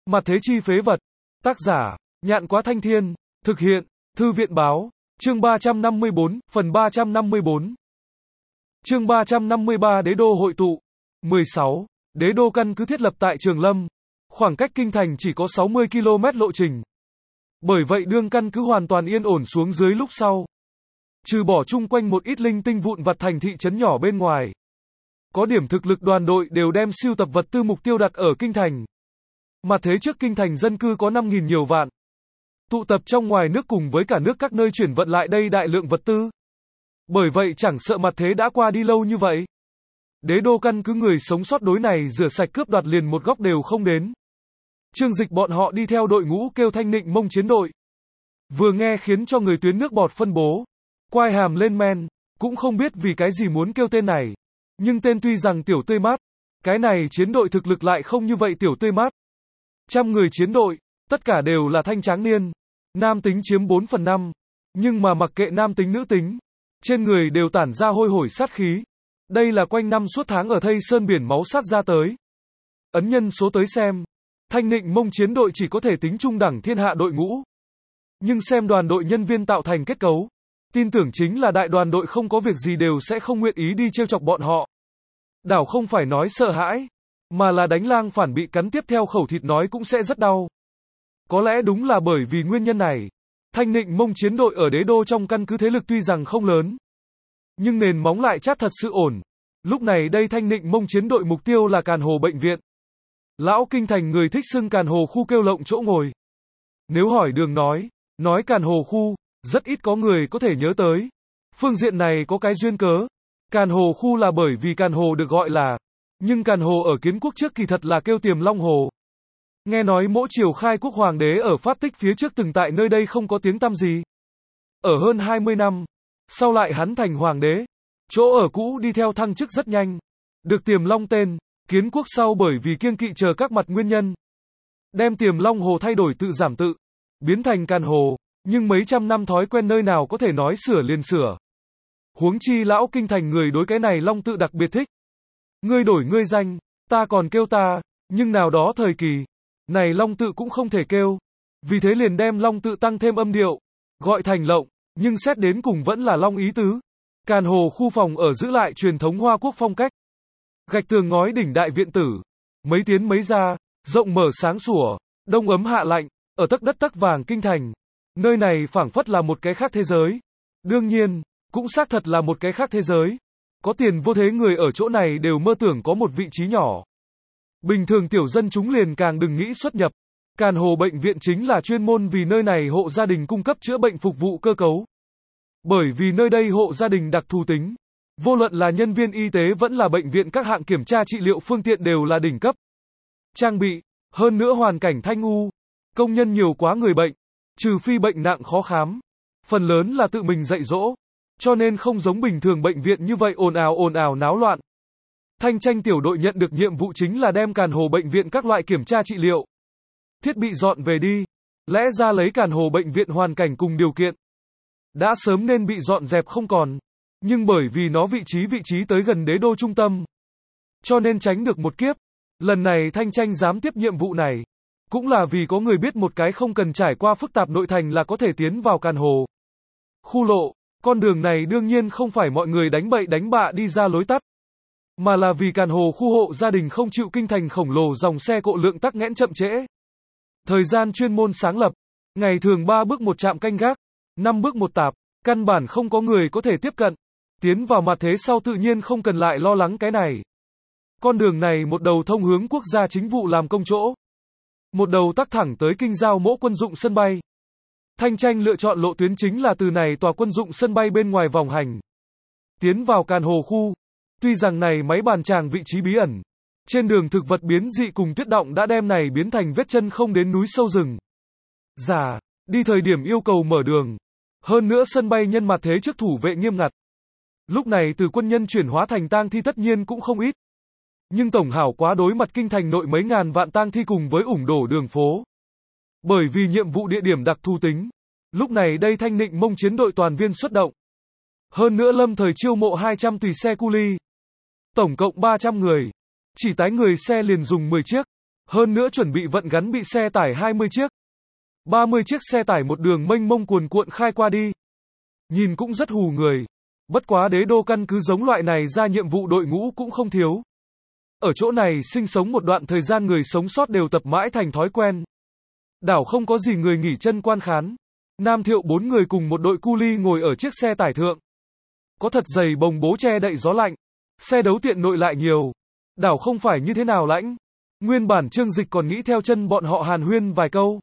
Mặt thế chi phế vật. Tác giả, Nhạn Quá Thanh Thiên. Thực hiện, Thư viện Báo. Chương 354, phần 354. Chương 353 Đế đô hội tụ. 16. Đế đô căn cứ thiết lập tại Trường Lâm. Khoảng cách kinh thành chỉ có 60 km lộ trình. Bởi vậy đương căn cứ hoàn toàn yên ổn xuống dưới lúc sau. Trừ bỏ chung quanh một ít linh tinh vụn vặt thành thị trấn nhỏ bên ngoài. Có điểm thực lực đoàn đội đều đem sưu tập vật tư mục tiêu đặt ở kinh thành. Mặt thế trước kinh thành dân cư có 5.000 nhiều vạn. Tụ tập trong ngoài nước cùng với cả nước các nơi chuyển vận lại đây đại lượng vật tư. Bởi vậy chẳng sợ mặt thế đã qua đi lâu như vậy. Đế đô căn cứ người sống sót đối này rửa sạch cướp đoạt liền một góc đều không đến. Trương Dịch bọn họ đi theo đội ngũ kêu Thanh Nịnh Mông chiến đội. Vừa nghe khiến cho người tuyến nước bọt phân bố. Quai hàm lên men, cũng không biết vì cái gì muốn kêu tên này. Nhưng tên tuy rằng tiểu tươi mát, cái này chiến đội thực lực lại không như vậy tiểu tươi mát. 100 người chiến đội, tất cả đều là thanh tráng niên. Nam tính chiếm 4/5. Nhưng mà mặc kệ nam tính nữ tính, trên người đều tản ra hôi hổi sát khí. Đây là quanh năm suốt tháng ở thây sơn biển máu sát ra tới. Ấn nhân số tới xem, Thanh Nịnh Mông chiến đội chỉ có thể tính trung đẳng thiên hạ đội ngũ. Nhưng xem đoàn đội nhân viên tạo thành kết cấu, tin tưởng chính là đại đoàn đội không có việc gì đều sẽ không nguyện ý đi trêu chọc bọn họ. Đảo không phải nói sợ hãi, mà là đánh lang phản bị cắn tiếp theo khẩu thịt nói cũng sẽ rất đau. Có lẽ đúng là bởi vì nguyên nhân này, Thanh Nịnh Mông chiến đội ở đế đô trong căn cứ thế lực tuy rằng không lớn, nhưng nền móng lại chát thật sự ổn. Lúc này đây Thanh Nịnh Mông chiến đội mục tiêu là Càn Hồ bệnh viện. Lão kinh thành người thích xưng Càn Hồ khu kêu lộng chỗ ngồi. Nếu hỏi đường nói Càn Hồ khu, rất ít có người có thể nhớ tới. Phương diện này có cái duyên cớ. Càn Hồ khu là bởi vì Càn Hồ được gọi là, nhưng Càn Hồ ở kiến quốc trước kỳ thật là kêu Tiềm Long Hồ. Nghe nói mỗi triều khai quốc hoàng đế ở phát tích phía trước từng tại nơi đây không có tiếng tăm gì. Ở hơn 20 năm, sau lại hắn thành hoàng đế. Chỗ ở cũ đi theo thăng chức rất nhanh. Được Tiềm Long tên, kiến quốc sau bởi vì kiêng kỵ chờ các mặt nguyên nhân. Đem Tiềm Long Hồ thay đổi tự giảm tự, biến thành Càn Hồ, nhưng mấy trăm năm thói quen nơi nào có thể nói sửa liền sửa. Huống chi lão kinh thành người đối cái này Long tự đặc biệt thích. Ngươi đổi ngươi danh, ta còn kêu ta, nhưng nào đó thời kỳ, này Long tự cũng không thể kêu. Vì thế liền đem Long tự tăng thêm âm điệu, gọi thành Lộng, nhưng xét đến cùng vẫn là Long ý tứ. Càn Hồ khu phòng ở giữ lại truyền thống Hoa Quốc phong cách. Gạch tường ngói đỉnh đại viện tử, mấy tiến mấy ra, rộng mở sáng sủa, đông ấm hạ lạnh, ở tấc đất tấc vàng kinh thành. Nơi này phảng phất là một cái khác thế giới. Đương nhiên, cũng xác thật là một cái khác thế giới. Có tiền vô thế người ở chỗ này đều mơ tưởng có một vị trí nhỏ. Bình thường tiểu dân chúng liền càng đừng nghĩ xuất nhập. Càn Hồ bệnh viện chính là chuyên môn vì nơi này hộ gia đình cung cấp chữa bệnh phục vụ cơ cấu. Bởi vì nơi đây hộ gia đình đặc thù tính. Vô luận là nhân viên y tế vẫn là bệnh viện các hạng kiểm tra trị liệu phương tiện đều là đỉnh cấp. Trang bị, hơn nữa hoàn cảnh thanh u. Công nhân nhiều quá người bệnh. Trừ phi bệnh nặng khó khám. Phần lớn là tự mình dạy dỗ. Cho nên không giống bình thường bệnh viện như vậy ồn ào náo loạn. Thanh tranh tiểu đội nhận được nhiệm vụ chính là đem Càn Hồ bệnh viện các loại kiểm tra trị liệu. Thiết bị dọn về đi. Lẽ ra lấy Càn Hồ bệnh viện hoàn cảnh cùng điều kiện. Đã sớm nên bị dọn dẹp không còn. Nhưng bởi vì nó vị trí tới gần đế đô trung tâm. Cho nên tránh được một kiếp. Lần này Thanh tranh dám tiếp nhiệm vụ này. Cũng là vì có người biết một cái không cần trải qua phức tạp nội thành là có thể tiến vào Càn Hồ khu lộ. Con đường này đương nhiên không phải mọi người đánh bậy đánh bạ đi ra lối tắt. Mà là vì Càn Hồ khu hộ gia đình không chịu kinh thành khổng lồ dòng xe cộ lượng tắc nghẽn chậm trễ. Thời gian chuyên môn sáng lập. Ngày thường 3 bước một trạm canh gác. 5 bước một tạp. Căn bản không có người có thể tiếp cận. Tiến vào mặt thế sau tự nhiên không cần lại lo lắng cái này. Con đường này một đầu thông hướng quốc gia chính vụ làm công chỗ. Một đầu tắc thẳng tới kinh giao mỗ quân dụng sân bay. Thanh tranh lựa chọn lộ tuyến chính là từ này tòa quân dụng sân bay bên ngoài vòng hành. Tiến vào Càn Hồ khu. Tuy rằng này máy bàn tràng vị trí bí ẩn. Trên đường thực vật biến dị cùng tuyết động đã đem này biến thành vết chân không đến núi sâu rừng. Giả, đi thời điểm yêu cầu mở đường. Hơn nữa sân bay nhân mặt thế trước thủ vệ nghiêm ngặt. Lúc này từ quân nhân chuyển hóa thành tang thi tất nhiên cũng không ít. Nhưng tổng hảo quá đối mặt kinh thành nội mấy ngàn vạn tang thi cùng với ủng đổ đường phố. Bởi vì nhiệm vụ địa điểm đặc thù tính. Lúc này đây Thanh Nịnh Mông chiến đội toàn viên xuất động. Hơn nữa lâm thời chiêu mộ 200 tùy xe cu li. Tổng cộng 300 người. Chỉ tái người xe liền dùng 10 chiếc. Hơn nữa chuẩn bị vận gắn bị xe tải 20 chiếc. 30 chiếc xe tải một đường mênh mông cuồn cuộn khai qua đi. Nhìn cũng rất hù người. Bất quá đế đô căn cứ giống loại này ra nhiệm vụ đội ngũ cũng không thiếu. Ở chỗ này sinh sống một đoạn thời gian người sống sót đều tập mãi thành thói quen. Đảo không có gì người nghỉ chân quan khán. Nam Thiệu 4 người cùng một đội cu li ngồi ở chiếc xe tải thượng. Có thật dày bồng bố che đậy gió lạnh. Xe đấu tiện nội lại nhiều. Đảo không phải như thế nào lãnh. Nguyên bản Trương Dịch còn nghĩ theo chân bọn họ hàn huyên vài câu.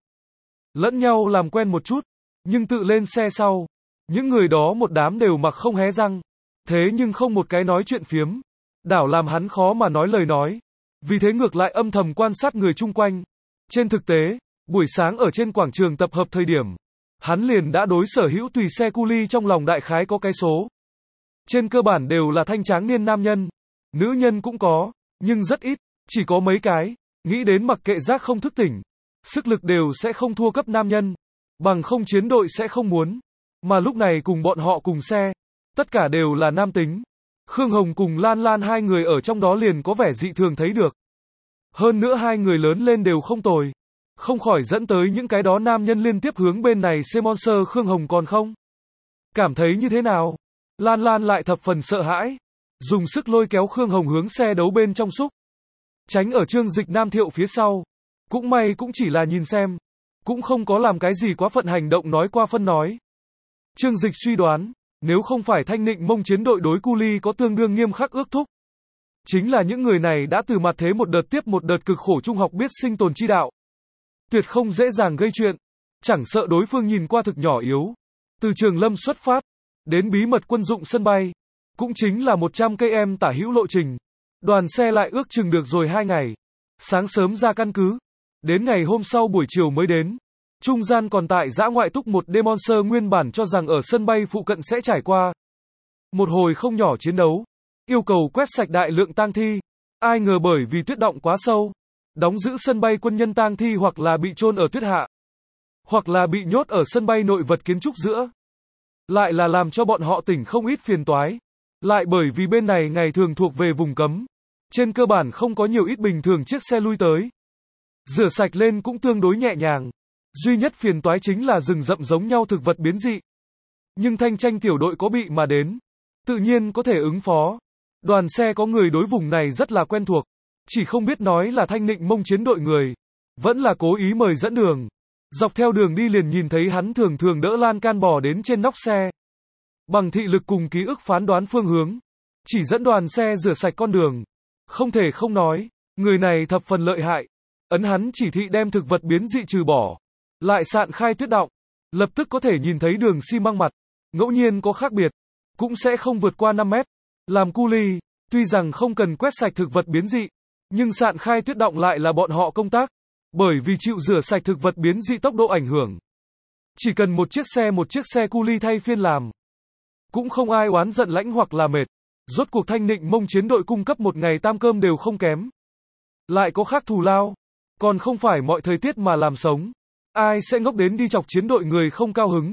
Lẫn nhau làm quen một chút. Nhưng tự lên xe sau. Những người đó một đám đều mặc không hé răng. Thế nhưng không một cái nói chuyện phiếm. Đảo làm hắn khó mà nói lời nói. Vì thế ngược lại âm thầm quan sát người chung quanh. Trên thực tế, buổi sáng ở trên quảng trường tập hợp thời điểm, hắn liền đã đối sở hữu tùy xe cu li trong lòng đại khái có cái số. Trên cơ bản đều là thanh tráng niên nam nhân. Nữ nhân cũng có, nhưng rất ít, chỉ có mấy cái. Nghĩ đến mặc kệ giác không thức tỉnh, sức lực đều sẽ không thua cấp nam nhân. Bằng không chiến đội sẽ không muốn. Mà lúc này cùng bọn họ cùng xe, tất cả đều là nam tính. Khương Hồng cùng Lan Lan hai người ở trong đó liền có vẻ dị thường thấy được. Hơn nữa hai người lớn lên đều không tồi. Không khỏi dẫn tới những cái đó nam nhân liên tiếp hướng bên này xe Monster. Khương Hồng còn không cảm thấy như thế nào? Lan Lan lại thập phần sợ hãi. Dùng sức lôi kéo Khương Hồng hướng xe đấu bên trong xúc. Tránh ở Trương Dịch Nam Thiệu phía sau. Cũng may cũng chỉ là nhìn xem. Cũng không có làm cái gì quá phận hành động nói qua phân nói. Trương Dịch suy đoán. Nếu không phải Thanh Nịnh Mông chiến đội đối cu li có tương đương nghiêm khắc ước thúc. Chính là những người này đã từ mặt thế một đợt tiếp một đợt cực khổ trung học biết sinh tồn chi đạo. Tuyệt không dễ dàng gây chuyện. Chẳng sợ đối phương nhìn qua thực nhỏ yếu. Từ Trường Lâm xuất phát. Đến bí mật quân dụng sân bay. Cũng chính là 100 km tả hữu lộ trình. Đoàn xe lại ước chừng được rồi 2 ngày. Sáng sớm ra căn cứ. Đến ngày hôm sau buổi chiều mới đến. Trung gian còn tại dã ngoại túc một đêm Monster nguyên bản cho rằng ở sân bay phụ cận sẽ trải qua một hồi không nhỏ chiến đấu. Yêu cầu quét sạch đại lượng tang thi. Ai ngờ bởi vì tuyết động quá sâu. Đóng giữ sân bay quân nhân tang thi hoặc là bị chôn ở tuyết hạ. Hoặc là bị nhốt ở sân bay nội vật kiến trúc giữa. Lại là làm cho bọn họ tỉnh không ít phiền toái. Lại bởi vì bên này ngày thường thuộc về vùng cấm. Trên cơ bản không có nhiều ít bình thường chiếc xe lui tới. Rửa sạch lên cũng tương đối nhẹ nhàng. Duy nhất phiền toái chính là rừng rậm giống nhau thực vật biến dị. Nhưng thanh tranh tiểu đội có bị mà đến. Tự nhiên có thể ứng phó. Đoàn xe có người đối vùng này rất là quen thuộc. Chỉ không biết nói là Thanh Nịnh Mông chiến đội người. Vẫn là cố ý mời dẫn đường. Dọc theo đường đi liền nhìn thấy hắn thường thường đỡ lan can bò đến trên nóc xe. Bằng thị lực cùng ký ức phán đoán phương hướng. Chỉ dẫn đoàn xe rửa sạch con đường. Không thể không nói. Người này thập phần lợi hại. Ấn hắn chỉ thị đem thực vật biến dị trừ bỏ. Lại sạn khai tuyết động. Lập tức có thể nhìn thấy đường xi măng mặt. Ngẫu nhiên có khác biệt. Cũng sẽ không vượt qua 5 mét. Làm cu li. Tuy rằng không cần quét sạch thực vật biến dị. Nhưng sạn khai tuyết động lại là bọn họ công tác. Bởi vì chịu rửa sạch thực vật biến dị tốc độ ảnh hưởng. Chỉ cần một chiếc xe cu li thay phiên làm. Cũng không ai oán giận lãnh hoặc là mệt. Rốt cuộc Thanh Nịnh Mông chiến đội cung cấp một ngày tam cơm đều không kém. Lại có khác thù lao. Còn không phải mọi thời tiết mà làm sống. Ai sẽ ngốc đến đi chọc chiến đội người không cao hứng.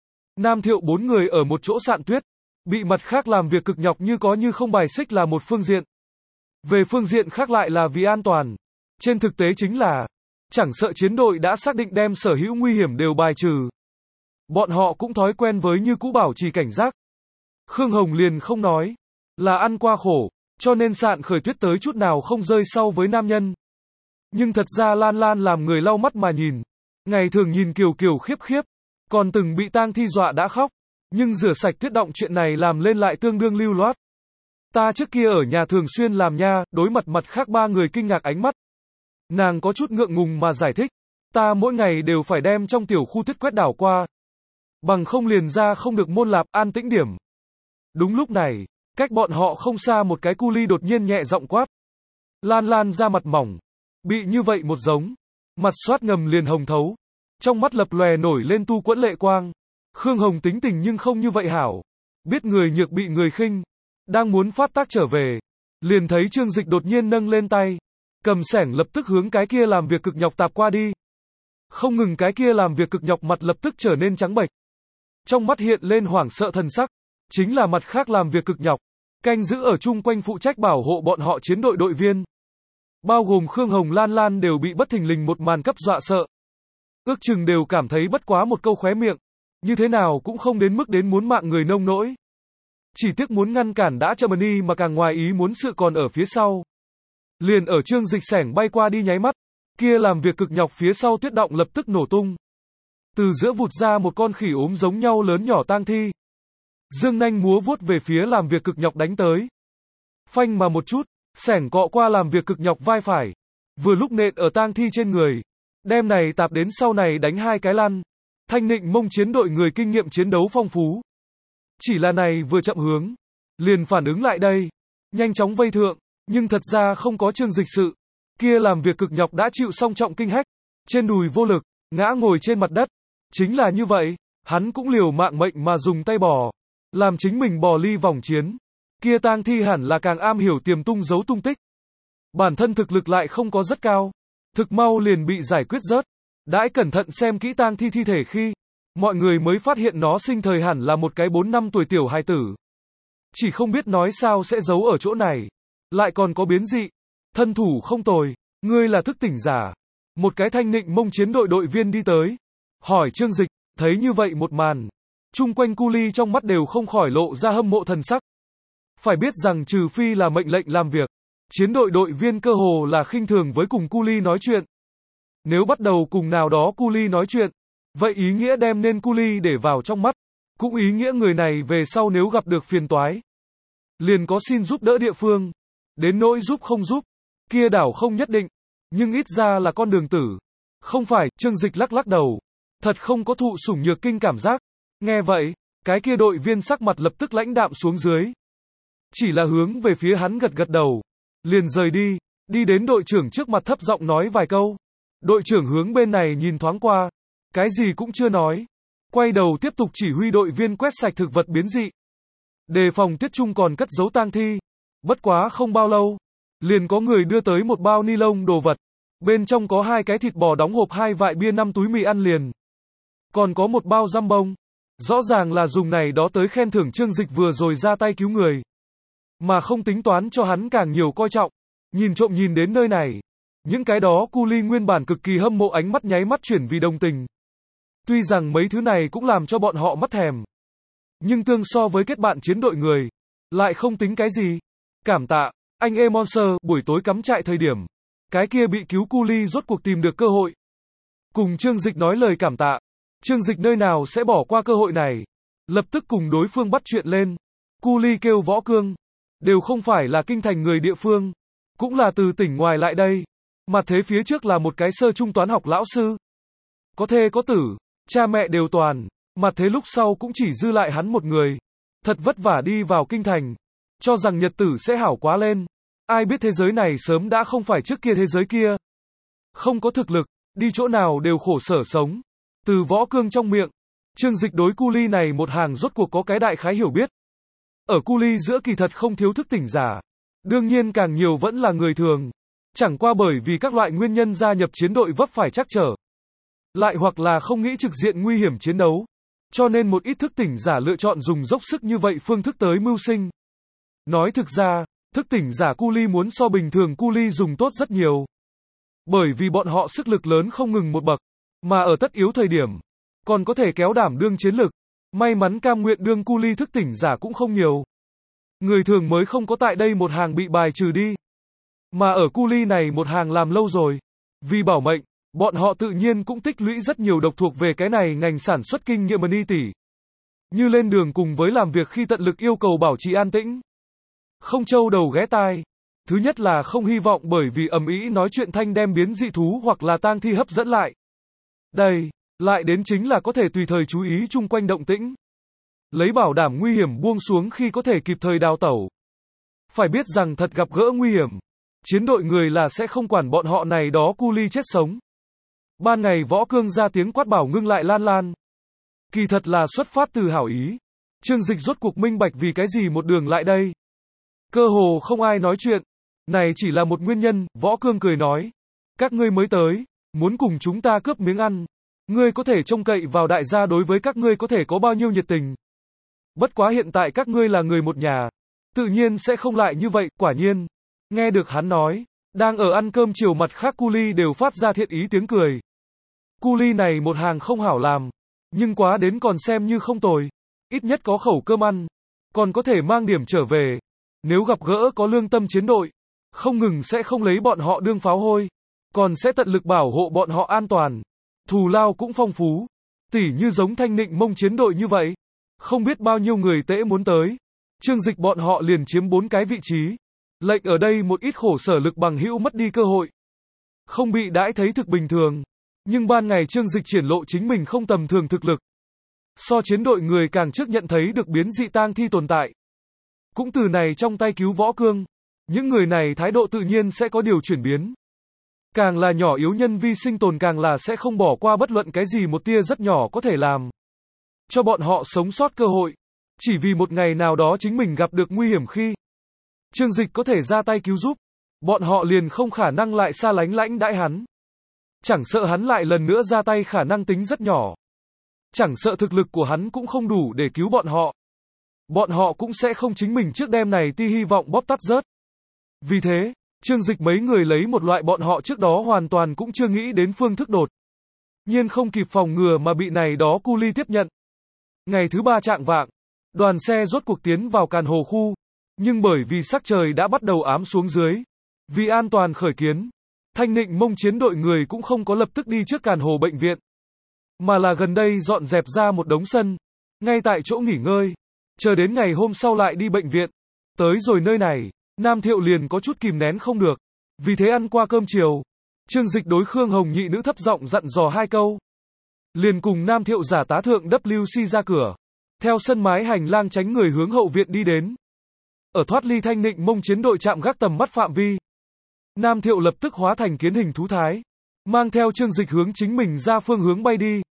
Nam Thiệu 4 người ở một chỗ sạn tuyết. Bị mặt khác làm việc cực nhọc như có như không bài xích là một phương diện. Về phương diện khác lại là vì an toàn. Trên thực tế chính là, chẳng sợ chiến đội đã xác định đem sở hữu nguy hiểm đều bài trừ. Bọn họ cũng thói quen với như cũ bảo trì cảnh giác. Khương Hồng liền không nói, là ăn qua khổ, cho nên sạn khởi tuyết tới chút nào không rơi sau với nam nhân. Nhưng thật ra Lan Lan làm người lau mắt mà nhìn. Ngày thường nhìn kiều kiều khiếp khiếp, còn từng bị tang thi dọa đã khóc. Nhưng rửa sạch tuyết động chuyện này làm lên lại tương đương lưu loát. Ta trước kia ở nhà thường xuyên làm nha, đối mặt khác 3 người kinh ngạc ánh mắt. Nàng có chút ngượng ngùng mà giải thích. Ta mỗi ngày đều phải đem trong tiểu khu tuyết quét đảo qua. Bằng không liền ra không được môn lạp, an tĩnh điểm. Đúng lúc này, cách bọn họ không xa một cái cu li đột nhiên nhẹ giọng quát. Lan Lan ra mặt mỏng. Bị như vậy một giống. Mặt xoát ngầm liền hồng thấu. Trong mắt lập lòe nổi lên tu quẫn lệ quang. Khương Hồng tính tình nhưng không như vậy hảo. Biết người nhược bị người khinh. Đang muốn phát tác trở về. Liền thấy Trương Dịch đột nhiên nâng lên tay. Cầm xẻng lập tức hướng cái kia làm việc cực nhọc tạp qua đi. Không ngừng cái kia làm việc cực nhọc mặt lập tức trở nên trắng bệch. Trong mắt hiện lên hoảng sợ thần sắc. Chính là mặt khác làm việc cực nhọc. Canh giữ ở chung quanh phụ trách bảo hộ bọn họ chiến đội đội viên. bao gồm Khương Hồng Lan Lan đều bị bất thình lình một màn cấp dọa sợ. Ước chừng đều cảm thấy bất quá một câu khóe miệng, như thế nào cũng không đến mức đến muốn mạng người nông nỗi. Chỉ tiếc muốn ngăn cản đã chậm đi mà càng ngoài ý muốn sự còn ở phía sau. Liền ở Trương Dịch xẻng bay qua đi nháy mắt, kia làm việc cực nhọc phía sau tuyết động lập tức nổ tung. Từ giữa vụt ra một con khỉ ốm giống nhau lớn nhỏ tang thi. Dương nanh múa vuốt về phía làm việc cực nhọc đánh tới. Phanh mà một chút, xẻng cọ qua làm việc cực nhọc vai phải. Vừa lúc nện ở tang thi trên người. Đem này tạp đến sau này đánh hai cái lăn. Thanh Nịnh Mông chiến đội người kinh nghiệm chiến đấu phong phú. Chỉ là này vừa chậm hướng. Liền phản ứng lại đây. Nhanh chóng vây thượng. Nhưng thật ra không có Trương Dịch sự. Kia làm việc cực nhọc đã chịu song trọng kinh hách. Trên đùi vô lực, ngã ngồi trên mặt đất. Chính là như vậy, hắn cũng liều mạng mệnh mà dùng tay bò. Làm chính mình bò ly vòng chiến. Kia tang thi hẳn là càng am hiểu tiềm tung giấu tung tích. Bản thân thực lực lại không có rất cao. Thực mau liền bị giải quyết rớt. Đãi cẩn thận xem kỹ tang thi thi thể khi, mọi người mới phát hiện nó sinh thời hẳn là một cái 4 năm tuổi tiểu hài tử. Chỉ không biết nói sao sẽ giấu ở chỗ này. Lại còn có biến dị. Thân thủ không tồi. Ngươi là thức tỉnh giả. Một cái Thanh Nịnh Mông chiến đội đội viên đi tới. Hỏi Trương Dịch, thấy như vậy một màn. Chung quanh cu ly trong mắt đều không khỏi lộ ra hâm mộ thần sắc. Phải biết rằng trừ phi là mệnh lệnh làm việc. Chiến đội đội viên cơ hồ là khinh thường với cùng cu ly nói chuyện. Nếu bắt đầu cùng nào đó cu ly nói chuyện. Vậy ý nghĩa đem nên cu ly để vào trong mắt. Cũng ý nghĩa người này về sau nếu gặp được phiền toái. Liền có xin giúp đỡ địa phương. Đến nỗi giúp không giúp. Kia đảo không nhất định. Nhưng ít ra là con đường tử. Không phải, Trương Dịch lắc lắc đầu. Thật không có thụ sủng nhược kinh cảm giác. Nghe vậy, cái kia đội viên sắc mặt lập tức lãnh đạm xuống dưới. Chỉ là hướng về phía hắn gật gật đầu. Liền rời đi, đi đến đội trưởng trước mặt thấp giọng nói vài câu. Đội trưởng hướng bên này nhìn thoáng qua. Cái gì cũng chưa nói. Quay đầu tiếp tục chỉ huy đội viên quét sạch thực vật biến dị. Đề phòng Tiết Trung còn cất giấu tang thi. Bất quá không bao lâu. Liền có người đưa tới một bao ni lông đồ vật. Bên trong có 2 cái thịt bò đóng hộp 2 vại bia 5 túi mì ăn liền. Còn có một bao giam bông. Rõ ràng là dùng này đó tới khen thưởng Trương Dịch vừa rồi ra tay cứu người. Mà không tính toán cho hắn càng nhiều coi trọng. Nhìn trộm nhìn đến nơi này. Những cái đó cu ly nguyên bản cực kỳ hâm mộ ánh mắt nháy mắt chuyển vì đồng tình. Tuy rằng mấy thứ này cũng làm cho bọn họ mắt thèm. Nhưng tương so với kết bạn chiến đội người. Lại không tính cái gì. Cảm tạ. Anh Monster buổi tối cắm trại thời điểm. Cái kia bị cứu cu ly rốt cuộc tìm được cơ hội. Cùng Trương Dịch nói lời cảm tạ. Trương Dịch nơi nào sẽ bỏ qua cơ hội này. Lập tức cùng đối phương bắt chuyện lên. Cu ly kêu Võ Cương. Đều không phải là kinh thành người địa phương. Cũng là từ tỉnh ngoài lại đây. Mặt thế phía trước là một cái sơ trung toán học lão sư. Có thê có tử. Cha mẹ đều toàn. Mặt thế lúc sau cũng chỉ dư lại hắn một người. Thật vất vả đi vào kinh thành. Cho rằng nhật tử sẽ hảo quá lên. Ai biết thế giới này sớm đã không phải trước kia thế giới kia. Không có thực lực. Đi chỗ nào đều khổ sở sống. Từ Võ Cương trong miệng. Trương Dịch đối cu ly này một hàng rốt cuộc có cái đại khái hiểu biết. Ở cu ly giữa kỳ thật không thiếu thức tỉnh giả. Đương nhiên càng nhiều vẫn là người thường. Chẳng qua bởi vì các loại nguyên nhân gia nhập chiến đội vấp phải trắc trở. Lại hoặc là không nghĩ trực diện nguy hiểm chiến đấu. Cho nên một ít thức tỉnh giả lựa chọn dùng dốc sức như vậy phương thức tới mưu sinh. Nói thực ra, thức tỉnh giả cu ly muốn so bình thường cu ly dùng tốt rất nhiều. Bởi vì bọn họ sức lực lớn không ngừng một bậc. Mà ở tất yếu thời điểm. Còn có thể kéo đảm đương chiến lực. May mắn cam nguyện đương cu ly thức tỉnh giả cũng không nhiều. Người thường mới không có tại đây một hàng bị bài trừ đi. Mà ở cu ly này một hàng làm lâu rồi. Vì bảo mệnh, bọn họ tự nhiên cũng tích lũy rất nhiều độc thuộc về cái này ngành sản xuất kinh nghiệm ni tỷ. Như lên đường cùng với làm việc khi tận lực yêu cầu bảo trì an tĩnh. Không trâu đầu ghé tai. Thứ nhất là không hy vọng bởi vì ầm ĩ nói chuyện thanh đem biến dị thú hoặc là tang thi hấp dẫn lại. Đây, lại đến chính là có thể tùy thời chú ý chung quanh động tĩnh. Lấy bảo đảm nguy hiểm buông xuống khi có thể kịp thời đào tẩu. Phải biết rằng thật gặp gỡ nguy hiểm. Chiến đội người là sẽ không quản bọn họ này đó cu ly chết sống. Ban ngày Võ Cương ra tiếng quát bảo ngưng lại Lan Lan. Kỳ thật là xuất phát từ hảo ý. Trương Dịch rốt cuộc minh bạch vì cái gì một đường lại đây. Cơ hồ không ai nói chuyện. Này chỉ là một nguyên nhân, Võ Cương cười nói. Các ngươi mới tới, muốn cùng chúng ta cướp miếng ăn. Ngươi có thể trông cậy vào đại gia đối với các ngươi có thể có bao nhiêu nhiệt tình. Bất quá hiện tại các ngươi là người một nhà. Tự nhiên sẽ không lại như vậy, quả nhiên. Nghe được hắn nói. Đang ở ăn cơm chiều mặt khác cu ly đều phát ra thiện ý tiếng cười. Cu ly này một hàng không hảo làm, nhưng quá đến còn xem như không tồi. Ít nhất có khẩu cơm ăn, còn có thể mang điểm trở về. Nếu gặp gỡ có lương tâm chiến đội, không ngừng sẽ không lấy bọn họ đương pháo hôi, còn sẽ tận lực bảo hộ bọn họ an toàn. Thù lao cũng phong phú, tỉ như giống Thanh Nịnh Mông chiến đội như vậy. Không biết bao nhiêu người tễ muốn tới. Trương Dịch bọn họ liền chiếm 4 cái vị trí. Lệnh ở đây một ít khổ sở lực bằng hữu mất đi cơ hội. Không bị đãi thấy thực bình thường. Nhưng ban ngày Trương Dịch triển lộ chính mình không tầm thường thực lực. So chiến đội người càng trước nhận thấy được biến dị tang thi tồn tại. Cũng từ này trong tay cứu võ cương. Những người này thái độ tự nhiên sẽ có điều chuyển biến. Càng là nhỏ yếu nhân vi sinh tồn càng là sẽ không bỏ qua bất luận cái gì một tia rất nhỏ có thể làm. Cho bọn họ sống sót cơ hội. Chỉ vì một ngày nào đó chính mình gặp được nguy hiểm khi Trương Dịch có thể ra tay cứu giúp. Bọn họ liền không khả năng lại xa lánh lãnh đãi hắn. Chẳng sợ hắn lại lần nữa ra tay khả năng tính rất nhỏ. Chẳng sợ thực lực của hắn cũng không đủ để cứu bọn họ. Bọn họ cũng sẽ không chính mình trước đêm này ti hy vọng bóp tắt rớt. Vì thế, Trương Dịch mấy người lấy một loại bọn họ trước đó hoàn toàn cũng chưa nghĩ đến phương thức đột nhiên không kịp phòng ngừa mà bị này đó cu ly tiếp nhận. Ngày thứ 3 trạng vạng, đoàn xe rốt cuộc tiến vào Càn Hồ khu, nhưng bởi vì sắc trời đã bắt đầu ám xuống dưới, vì an toàn khởi kiến, Thanh Nịnh Mông chiến đội người cũng không có lập tức đi trước Càn Hồ bệnh viện, mà là gần đây dọn dẹp ra một đống sân, ngay tại chỗ nghỉ ngơi, chờ đến ngày hôm sau lại đi bệnh viện. Tới rồi nơi này, Nam Thiệu liền có chút kìm nén không được, vì thế ăn qua cơm chiều, Trương Dịch đối Khương Hồng nhị nữ thấp giọng dặn dò 2 câu. Liền cùng Nam Thiệu giả tá thượng WC ra cửa, theo sân mái hành lang tránh người hướng hậu viện đi đến. Ở thoát ly Thanh Nịnh Mông chiến đội chạm gác tầm mắt phạm vi, Nam Thiệu lập tức hóa thành kiến hình thú thái, mang theo Trương Dịch hướng chính mình ra phương hướng bay đi.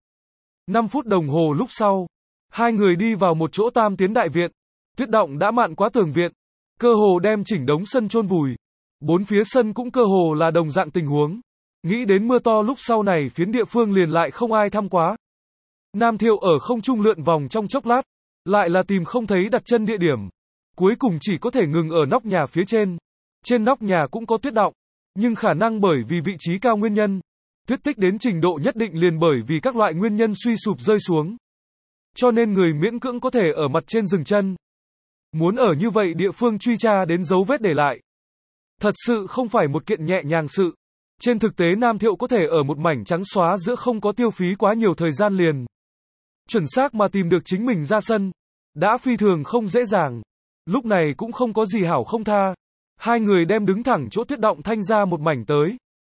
5 phút đồng hồ lúc sau, hai người đi vào một chỗ tam tiến đại viện, tuyết động đã mạn quá tường viện, cơ hồ đem chỉnh đống sân chôn vùi. 4 phía sân cũng cơ hồ là đồng dạng tình huống. Nghĩ đến mưa to lúc sau này phiến địa phương liền lại không ai thăm quá. Nam Thiệu ở không trung lượn vòng trong chốc lát, lại là tìm không thấy đặt chân địa điểm. Cuối cùng chỉ có thể ngừng ở nóc nhà phía trên. Trên nóc nhà cũng có tuyết đọng, nhưng khả năng bởi vì vị trí cao nguyên nhân, tuyết tích đến trình độ nhất định liền bởi vì các loại nguyên nhân suy sụp rơi xuống. Cho nên người miễn cưỡng có thể ở mặt trên dừng chân. Muốn ở như vậy địa phương truy tra đến dấu vết để lại, thật sự không phải một kiện nhẹ nhàng sự. Trên thực tế Nam Thiệu có thể ở một mảnh trắng xóa giữa không có tiêu phí quá nhiều thời gian liền chuẩn xác mà tìm được chính mình ra sân, đã phi thường không dễ dàng. Lúc này cũng không có gì hảo không tha. Hai người đem đứng thẳng chỗ tuyết động thanh ra một mảnh tới.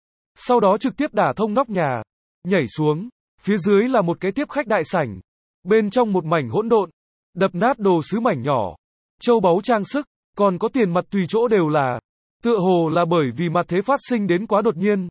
Sau đó trực tiếp đả thông nóc nhà, nhảy xuống, phía dưới là một cái tiếp khách đại sảnh. Bên trong một mảnh hỗn độn, đập nát đồ sứ mảnh nhỏ, châu báu trang sức, còn có tiền mặt tùy chỗ đều là. Tựa hồ là bởi vì mặt thế phát sinh đến quá đột nhiên.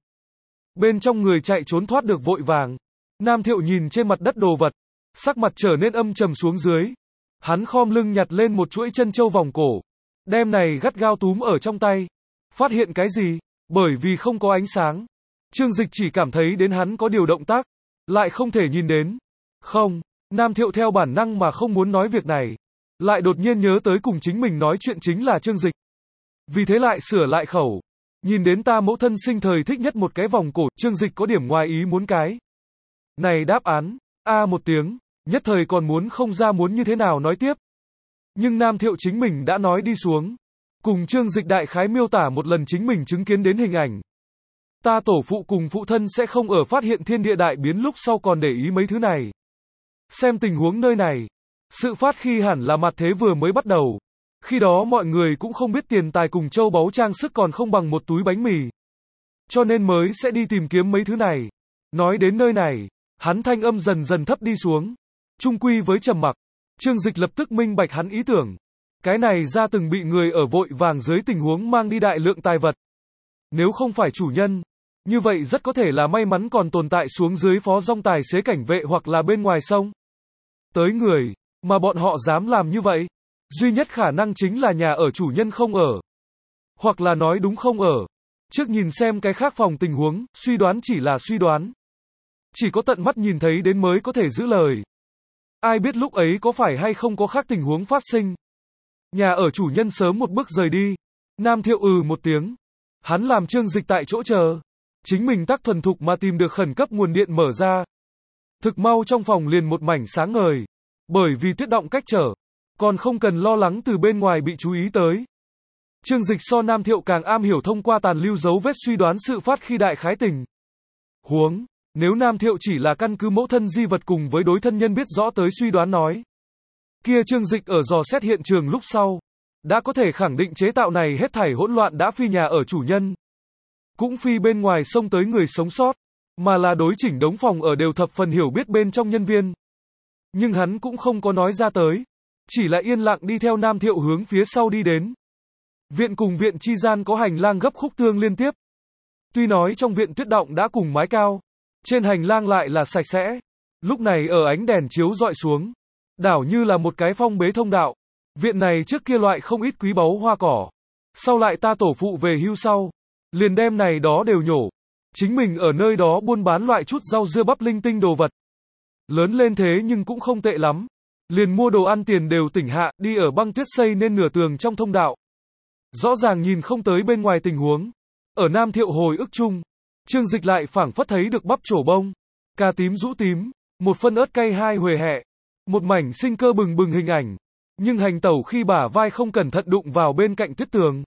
Bên trong người chạy trốn thoát được vội vàng. Nam Thiệu nhìn trên mặt đất đồ vật, sắc mặt trở nên âm trầm xuống dưới. Hắn khom lưng nhặt lên một chuỗi chân châu vòng cổ, đem này gắt gao túm ở trong tay. Phát hiện cái gì? Bởi vì không có ánh sáng, Trương Dịch chỉ cảm thấy đến hắn có điều động tác, lại không thể nhìn đến. Không, Nam Thiệu theo bản năng mà không muốn nói việc này, lại đột nhiên nhớ tới cùng chính mình nói chuyện chính là Trương Dịch. Vì thế lại sửa lại khẩu. Nhìn đến ta mẫu thân sinh thời thích nhất một cái vòng cổ, Trương Dịch có điểm ngoài ý muốn cái này đáp án, một tiếng, nhất thời còn muốn không ra muốn như thế nào nói tiếp. Nhưng Nam Thiệu chính mình đã nói đi xuống. Cùng Trương Dịch đại khái miêu tả một lần chính mình chứng kiến đến hình ảnh. Ta tổ phụ cùng phụ thân sẽ không ở phát hiện thiên địa đại biến lúc sau còn để ý mấy thứ này. Xem tình huống nơi này, sự phát khi hẳn là mặt thế vừa mới bắt đầu. Khi đó mọi người cũng không biết tiền tài cùng châu báu trang sức còn không bằng một túi bánh mì. Cho nên mới sẽ đi tìm kiếm mấy thứ này. Nói đến nơi này, hắn thanh âm dần dần thấp đi xuống. Trung quy với trầm mặc, Trương Dịch lập tức minh bạch hắn ý tưởng. Cái này ra từng bị người ở vội vàng dưới tình huống mang đi đại lượng tài vật. Nếu không phải chủ nhân, như vậy rất có thể là may mắn còn tồn tại xuống dưới phó dòng tài xế cảnh vệ hoặc là bên ngoài sông. Tới người, mà bọn họ dám làm như vậy. Duy nhất khả năng chính là nhà ở chủ nhân không ở. Hoặc là nói đúng không ở. Trước nhìn xem cái khác phòng tình huống, suy đoán chỉ là suy đoán. Chỉ có tận mắt nhìn thấy đến mới có thể giữ lời. Ai biết lúc ấy có phải hay không có khác tình huống phát sinh. Nhà ở chủ nhân sớm một bước rời đi. Nam Thiệu một tiếng. Hắn làm Trương Dịch tại chỗ chờ. Chính mình tắc thuần thục mà tìm được khẩn cấp nguồn điện mở ra. Thực mau trong phòng liền một mảnh sáng ngời. Bởi vì tuyết động cách trở. Còn không cần lo lắng từ bên ngoài bị chú ý tới. Trương Dịch so Nam Thiệu càng am hiểu thông qua tàn lưu dấu vết suy đoán sự phát khi đại khái tình huống. Nếu Nam Thiệu chỉ là căn cứ mẫu thân di vật cùng với đối thân nhân biết rõ tới suy đoán nói. Kia Trương Dịch ở dò xét hiện trường lúc sau. Đã có thể khẳng định chế tạo này hết thảy hỗn loạn đã phi nhà ở chủ nhân. Cũng phi bên ngoài xông tới người sống sót. Mà là đối chỉnh đống phòng ở đều thập phần hiểu biết bên trong nhân viên. Nhưng hắn cũng không có nói ra tới. Chỉ là yên lặng đi theo Nam Thiệu hướng phía sau đi đến. Viện cùng viện chi gian có hành lang gấp khúc tương liên tiếp. Tuy nói trong viện tuyết động đã cùng mái cao. Trên hành lang lại là sạch sẽ. Lúc này ở ánh đèn chiếu dọi xuống. Đảo như là một cái phong bế thông đạo. Viện này trước kia loại không ít quý báu hoa cỏ. Sau lại ta tổ phụ về hưu sau. Liền đem này đó đều nhổ. Chính mình ở nơi đó buôn bán loại chút rau dưa bắp linh tinh đồ vật. Lớn lên thế nhưng cũng không tệ lắm. Liền mua đồ ăn tiền đều tỉnh hạ, đi ở băng tuyết xây nên nửa tường trong thông đạo. Rõ ràng nhìn không tới bên ngoài tình huống. Ở Nam Thiệu hồi ức chung, Trương Dịch lại phảng phất thấy được bắp trổ bông, cà tím rũ tím, một phân ớt cay hai huề hẹ, một mảnh sinh cơ bừng bừng hình ảnh. Nhưng hành tẩu khi bả vai không cẩn thận đụng vào bên cạnh tuyết tường.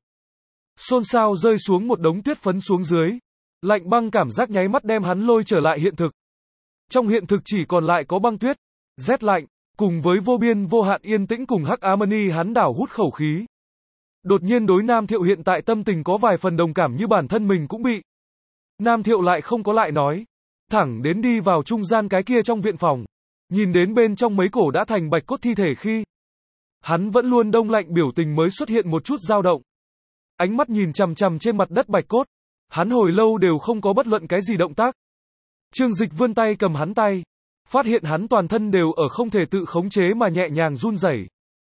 Xôn xao rơi xuống một đống tuyết phấn xuống dưới. Lạnh băng cảm giác nháy mắt đem hắn lôi trở lại hiện thực. Trong hiện thực chỉ còn lại có băng tuyết, rét lạnh, cùng với vô biên vô hạn yên tĩnh cùng hắc ám ni hắn đảo hút khẩu khí. Đột nhiên đối Nam Thiệu hiện tại tâm tình có vài phần đồng cảm như bản thân mình cũng bị. Nam Thiệu lại không có lại nói. Thẳng đến đi vào trung gian cái kia trong viện phòng. Nhìn đến bên trong mấy cổ đã thành bạch cốt thi thể khi. Hắn vẫn luôn đông lạnh biểu tình mới xuất hiện một chút dao động. Ánh mắt nhìn chằm chằm trên mặt đất bạch cốt. Hắn hồi lâu đều không có bất luận cái gì động tác. Trương Dịch vươn tay cầm hắn tay. Phát hiện hắn toàn thân đều ở không thể tự khống chế mà nhẹ nhàng run rẩy.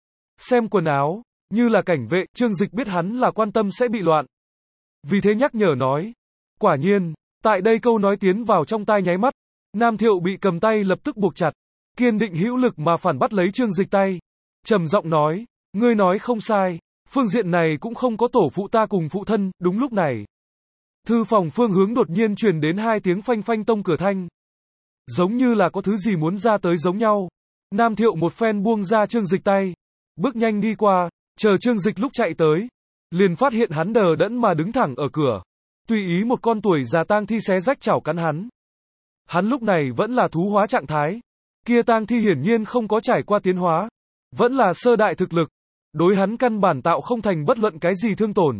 Xem quần áo, như là cảnh vệ, Trương Dịch biết hắn là quan tâm sẽ bị loạn. Vì thế nhắc nhở nói. Quả nhiên, tại đây câu nói tiến vào trong tai nháy mắt. Nam Thiệu bị cầm tay lập tức buộc chặt. Kiên định hữu lực mà phản bắt lấy Trương Dịch tay. Trầm giọng nói, ngươi nói không sai. Phương diện này cũng không có tổ phụ ta cùng phụ thân, đúng lúc này. Thư phòng phương hướng đột nhiên truyền đến hai tiếng phanh phanh tông cửa thanh. Giống như là có thứ gì muốn ra tới giống nhau. Nam Thiệu một phen buông ra Trương Dịch tay. Bước nhanh đi qua, chờ Trương Dịch lúc chạy tới. Liền phát hiện hắn đờ đẫn mà đứng thẳng ở cửa. Tùy ý một con tuổi già tang thi xé rách chảo cắn hắn. Hắn lúc này vẫn là thú hóa trạng thái. Kia tang thi hiển nhiên không có trải qua tiến hóa. Vẫn là sơ đại thực lực. Đối hắn căn bản tạo không thành bất luận cái gì thương tổn.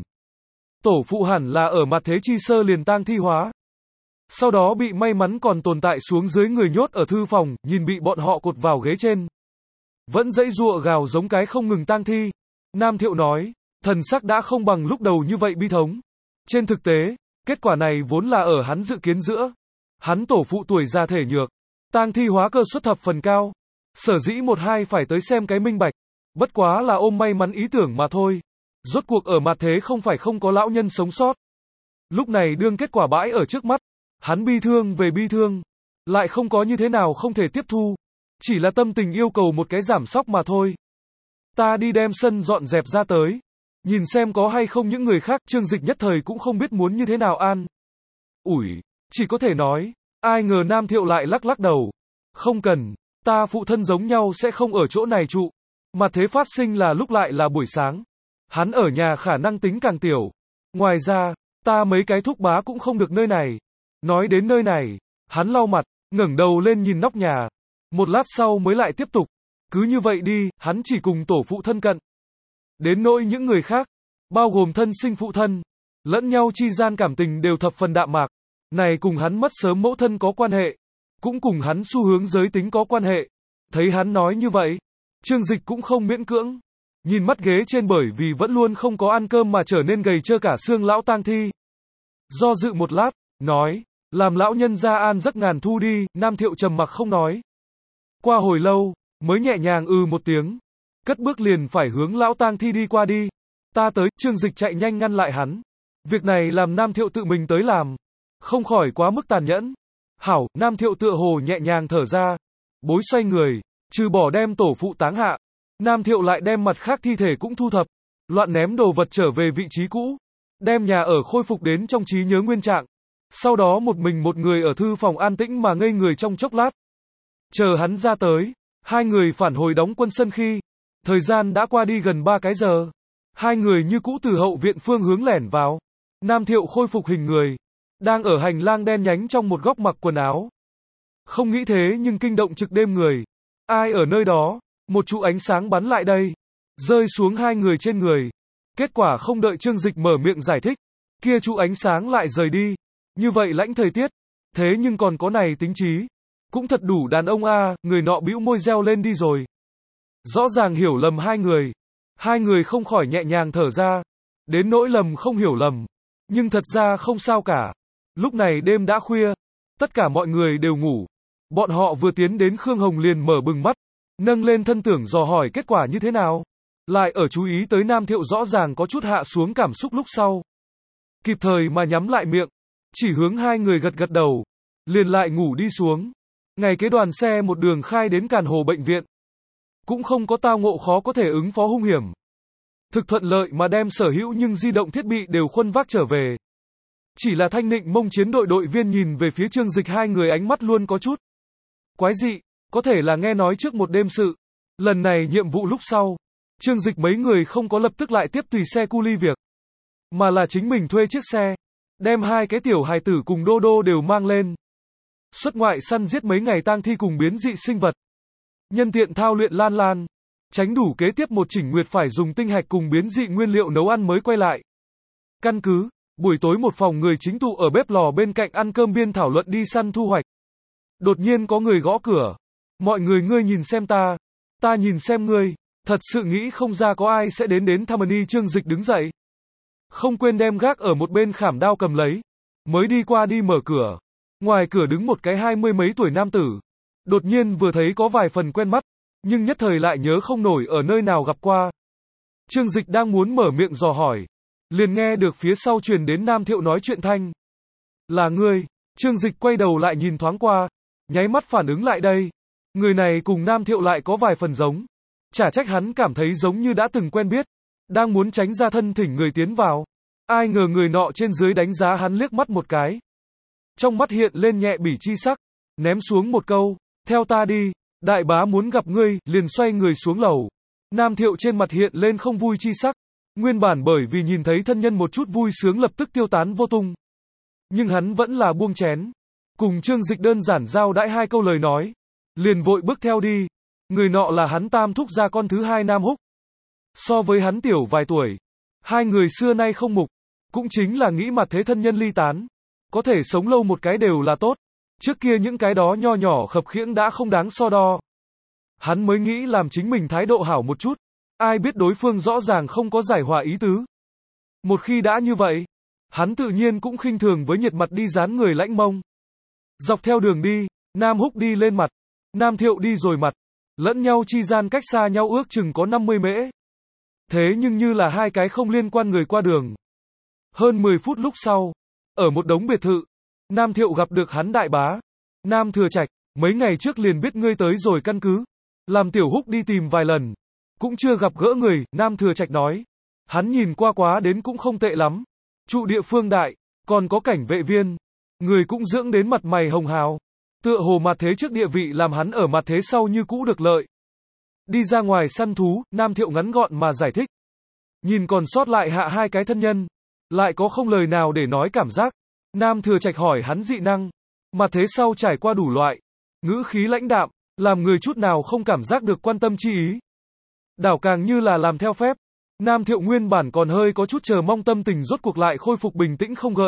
Tổ phụ hẳn là ở mặt thế chi sơ liền tang thi hóa. Sau đó bị may mắn còn tồn tại xuống dưới người nhốt ở thư phòng, nhìn bị bọn họ cột vào ghế trên. Vẫn dãy giụa gào giống cái không ngừng tang thi. Nam Thiệu nói, thần sắc đã không bằng lúc đầu như vậy bi thống. Trên thực tế, kết quả này vốn là ở hắn dự kiến giữa. Hắn tổ phụ tuổi già thể nhược. Tang thi hóa cơ suất thập phần cao. Sở dĩ một hai phải tới xem cái minh bạch. Bất quá là ôm may mắn ý tưởng mà thôi. Rốt cuộc ở mặt thế không phải không có lão nhân sống sót. Lúc này đương kết quả bãi ở trước mắt. Hắn bi thương về bi thương. Lại không có như thế nào không thể tiếp thu. Chỉ là tâm tình yêu cầu một cái giảm sóc mà thôi. Ta đi đem sân dọn dẹp ra tới. Nhìn xem có hay không những người khác. Trương Dịch nhất thời cũng không biết muốn như thế nào an ủi. Chỉ có thể nói. Ai ngờ Nam Thiệu lại lắc lắc đầu. Không cần. Ta phụ thân giống nhau sẽ không ở chỗ này trụ. Mà thế phát sinh là lúc lại là buổi sáng. Hắn ở nhà khả năng tính càng tiểu. Ngoài ra, ta mấy cái thúc bá cũng không được nơi này. Nói đến nơi này, hắn lau mặt, ngẩng đầu lên nhìn nóc nhà. Một lát sau mới lại tiếp tục. Cứ như vậy đi, hắn chỉ cùng tổ phụ thân cận. Đến nỗi những người khác, bao gồm thân sinh phụ thân, lẫn nhau chi gian cảm tình đều thập phần đạm mạc. Này cùng hắn mất sớm mẫu thân có quan hệ. Cũng cùng hắn xu hướng giới tính có quan hệ. Thấy hắn nói như vậy, Trương Dịch cũng không miễn cưỡng. Nhìn mắt ghế trên bởi vì vẫn luôn không có ăn cơm mà trở nên gầy trơ cả xương lão tang thi. Do dự một lát, nói, làm lão nhân ra an giấc ngàn thu đi. Nam Thiệu trầm mặc không nói. Qua hồi lâu, mới nhẹ nhàng một tiếng. Cất bước liền phải hướng lão tang thi đi qua đi. Ta tới. Trương Dịch chạy nhanh ngăn lại hắn. Việc này làm Nam Thiệu tự mình tới làm. Không khỏi quá mức tàn nhẫn. Hảo. Nam Thiệu tựa hồ nhẹ nhàng thở ra. Bối xoay người. Trừ bỏ đem tổ phụ táng hạ. Nam Thiệu lại đem mặt khác thi thể cũng thu thập. Loạn ném đồ vật trở về vị trí cũ. đem nhà ở khôi phục đến trong trí nhớ nguyên trạng. Sau đó một mình một người ở thư phòng an tĩnh mà ngây người trong chốc lát. Chờ hắn ra tới, hai người phản hồi đóng quân sân khi. Thời gian đã qua đi gần 3 cái giờ. Hai người như cũ từ hậu viện phương hướng lẻn vào. Nam Thiệu khôi phục hình người. Đang ở hành lang đen nhánh trong một góc mặc quần áo. Không nghĩ thế nhưng kinh động trực đêm người. Ai ở nơi đó? Một trụ ánh sáng bắn lại đây. Rơi xuống hai người trên người. Kết quả không đợi Trương Dịch mở miệng giải thích. Kia trụ ánh sáng lại rời đi. Như vậy lãnh thời tiết. Thế nhưng còn có này tính trí. Cũng thật đủ đàn ông a, người nọ bĩu môi reo lên đi rồi. Rõ ràng hiểu lầm hai người. Hai người không khỏi nhẹ nhàng thở ra. Đến nỗi lầm không hiểu lầm. Nhưng thật ra không sao cả. Lúc này đêm đã khuya. Tất cả mọi người đều ngủ. Bọn họ vừa tiến đến Khương Hồng liền mở bừng mắt. Nâng lên thân tưởng dò hỏi kết quả như thế nào. Lại ở chú ý tới Nam Thiệu rõ ràng có chút hạ xuống cảm xúc lúc sau. Kịp thời mà nhắm lại miệng. Chỉ hướng hai người gật gật đầu. Liền lại ngủ đi xuống. Ngày kế đoàn xe một đường khai đến Càn Hồ bệnh viện. Cũng không có tao ngộ khó có thể ứng phó hung hiểm. Thực thuận lợi mà đem sở hữu nhưng di động thiết bị đều khuân vác trở về. Chỉ là Thanh Nịnh Mông chiến đội đội viên nhìn về phía Trương Dịch hai người ánh mắt luôn có chút quái dị, có thể là nghe nói trước một đêm sự. Lần này nhiệm vụ lúc sau, Trương Dịch mấy người không có lập tức lại tiếp tùy xe cu ly việc. Mà là chính mình thuê chiếc xe. Đem hai cái tiểu hài tử cùng Đô Đô đều mang lên. Xuất ngoại săn giết mấy ngày tang thi cùng biến dị sinh vật. Nhân tiện thao luyện Lan Lan. Tránh đủ kế tiếp một chỉnh nguyệt phải dùng tinh hạch cùng biến dị nguyên liệu nấu ăn mới quay lại. Căn cứ, buổi tối một phòng người chính tụ ở bếp lò bên cạnh ăn cơm biên thảo luận đi săn thu hoạch. Đột nhiên có người gõ cửa. Mọi người ngươi nhìn xem ta nhìn xem ngươi. Thật sự nghĩ không ra có ai sẽ đến thăm Ni. Trương Dịch đứng dậy. Không quên đem gác ở một bên khảm đao cầm lấy. Mới đi qua đi mở cửa. Ngoài cửa đứng một cái 20 mấy tuổi nam tử. Đột nhiên vừa thấy có vài phần quen mắt. Nhưng nhất thời lại nhớ không nổi ở nơi nào gặp qua. Trương Dịch đang muốn mở miệng dò hỏi. Liền nghe được phía sau truyền đến Nam Thiệu nói chuyện thanh. Là ngươi. Trương Dịch quay đầu lại nhìn thoáng qua. Nháy mắt phản ứng lại đây. Người này cùng Nam Thiệu lại có vài phần giống. Chả trách hắn cảm thấy giống như đã từng quen biết. Đang muốn tránh ra thân thỉnh người tiến vào. Ai ngờ người nọ trên dưới đánh giá hắn liếc mắt một cái. Trong mắt hiện lên nhẹ bỉ chi sắc. Ném xuống một câu. Theo ta đi. Đại bá muốn gặp ngươi, liền xoay người xuống lầu. Nam Thiệu trên mặt hiện lên không vui chi sắc. Nguyên bản bởi vì nhìn thấy thân nhân một chút vui sướng lập tức tiêu tán vô tung. Nhưng hắn vẫn là buông chén. Cùng Trương Dịch đơn giản giao đãi hai câu lời nói. Liền vội bước theo đi. Người nọ là hắn tam thúc gia con thứ hai Nam Húc. So với hắn tiểu vài tuổi. Hai người xưa nay không mục. Cũng chính là nghĩ mặt thế thân nhân ly tán. Có thể sống lâu một cái đều là tốt. Trước kia những cái đó nho nhỏ khập khiễng đã không đáng so đo. Hắn mới nghĩ làm chính mình thái độ hảo một chút. Ai biết đối phương rõ ràng không có giải hòa ý tứ. Một khi đã như vậy, hắn tự nhiên cũng khinh thường với nhiệt mặt đi dán người lãnh mông. Dọc theo đường đi, Nam Húc đi lên mặt, Nam Thiệu đi rồi mặt. Lẫn nhau chi gian cách xa nhau ước chừng có 50 mễ. Thế nhưng như là hai cái không liên quan người qua đường. Hơn 10 phút lúc sau, ở một đống biệt thự, Nam Thiệu gặp được hắn đại bá. Nam Thừa Trạch, mấy ngày trước liền biết ngươi tới rồi căn cứ. Làm Tiểu Húc đi tìm vài lần. Cũng chưa gặp gỡ người, Nam Thừa Trạch nói. Hắn nhìn qua quá đến cũng không tệ lắm. Trụ địa phương đại, còn có cảnh vệ viên. Người cũng dưỡng đến mặt mày hồng hào. Tựa hồ mặt thế trước địa vị làm hắn ở mặt thế sau như cũ được lợi. Đi ra ngoài săn thú, Nam Thiệu ngắn gọn mà giải thích. Nhìn còn sót lại hạ hai cái thân nhân. Lại có không lời nào để nói cảm giác. Nam Thừa Trạch hỏi hắn dị năng. Mặt thế sau trải qua đủ loại. Ngữ khí lãnh đạm, làm người chút nào không cảm giác được quan tâm chi ý. Đảo càng như là làm theo phép. Nam Thiệu nguyên bản còn hơi có chút chờ mong tâm tình rốt cuộc lại khôi phục bình tĩnh không gợn.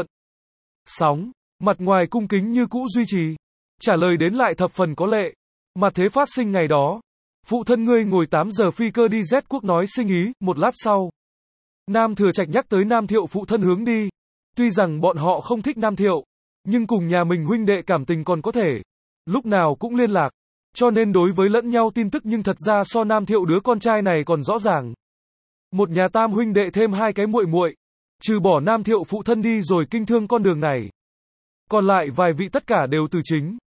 Sóng, mặt ngoài cung kính như cũ duy trì. Trả lời đến lại thập phần có lệ. Mặt thế phát sinh ngày đó. Phụ thân ngươi ngồi 8 giờ phi cơ đi Z quốc nói sinh ý, một lát sau. Nam Thừa Trạch nhắc tới Nam Thiệu phụ thân hướng đi. Tuy rằng bọn họ không thích Nam Thiệu, nhưng cùng nhà mình huynh đệ cảm tình còn có thể. Lúc nào cũng liên lạc. Cho nên đối với lẫn nhau tin tức nhưng thật ra so Nam Thiệu đứa con trai này còn rõ ràng. Một nhà tam huynh đệ thêm hai cái muội muội. Trừ bỏ Nam Thiệu phụ thân đi rồi kinh thương con đường này. Còn lại vài vị tất cả đều từ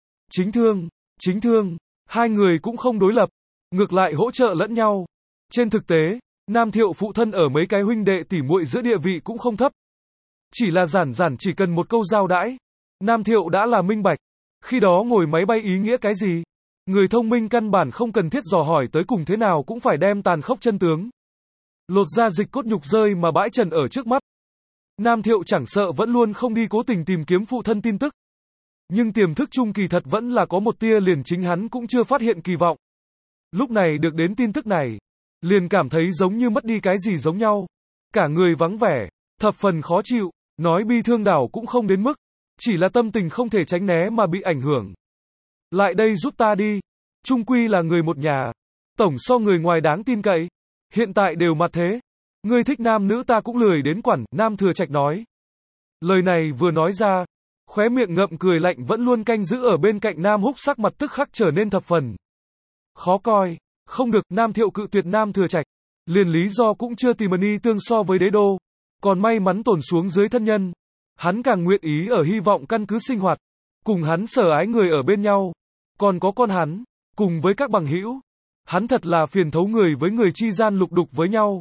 chính thương. Hai người cũng không đối lập. Ngược lại hỗ trợ lẫn nhau. Trên thực tế, Nam Thiệu phụ thân ở mấy cái huynh đệ tỉ muội giữa địa vị cũng không thấp. Chỉ là giản giản chỉ cần một câu giao đãi. Nam Thiệu đã là minh bạch. Khi đó ngồi máy bay ý nghĩa cái gì? Người thông minh căn bản không cần thiết dò hỏi tới cùng thế nào cũng phải đem tàn khốc chân tướng. Lột ra dịch cốt nhục rơi mà bãi trần ở trước mắt. Nam Thiệu chẳng sợ vẫn luôn không đi cố tình tìm kiếm phụ thân tin tức. Nhưng tiềm thức chung kỳ thật vẫn là có một tia liền chính hắn cũng chưa phát hiện kỳ vọng. Lúc này được đến tin tức này, liền cảm thấy giống như mất đi cái gì giống nhau. Cả người vắng vẻ, thập phần khó chịu, nói bi thương đảo cũng không đến mức, chỉ là tâm tình không thể tránh né mà bị ảnh hưởng. Lại đây giúp ta đi, chung quy là người một nhà, tổng so người ngoài đáng tin cậy, hiện tại đều mặt thế, ngươi thích nam nữ ta cũng lười đến quản, Nam Thừa Trạch nói. Lời này vừa nói ra, khóe miệng ngậm cười lạnh vẫn luôn canh giữ ở bên cạnh Nam Húc sắc mặt tức khắc trở nên thập phần khó coi. Không được, Nam Thiệu cự tuyệt Nam Thừa Trạch, liền lý do cũng chưa tìm ni tương so với đế đô, còn may mắn tổn xuống dưới thân nhân. Hắn càng nguyện ý ở hy vọng căn cứ sinh hoạt, cùng hắn sở ái người ở bên nhau, còn có con hắn, cùng với các bằng hữu. Hắn thật là phiền thấu người với người chi gian lục đục với nhau.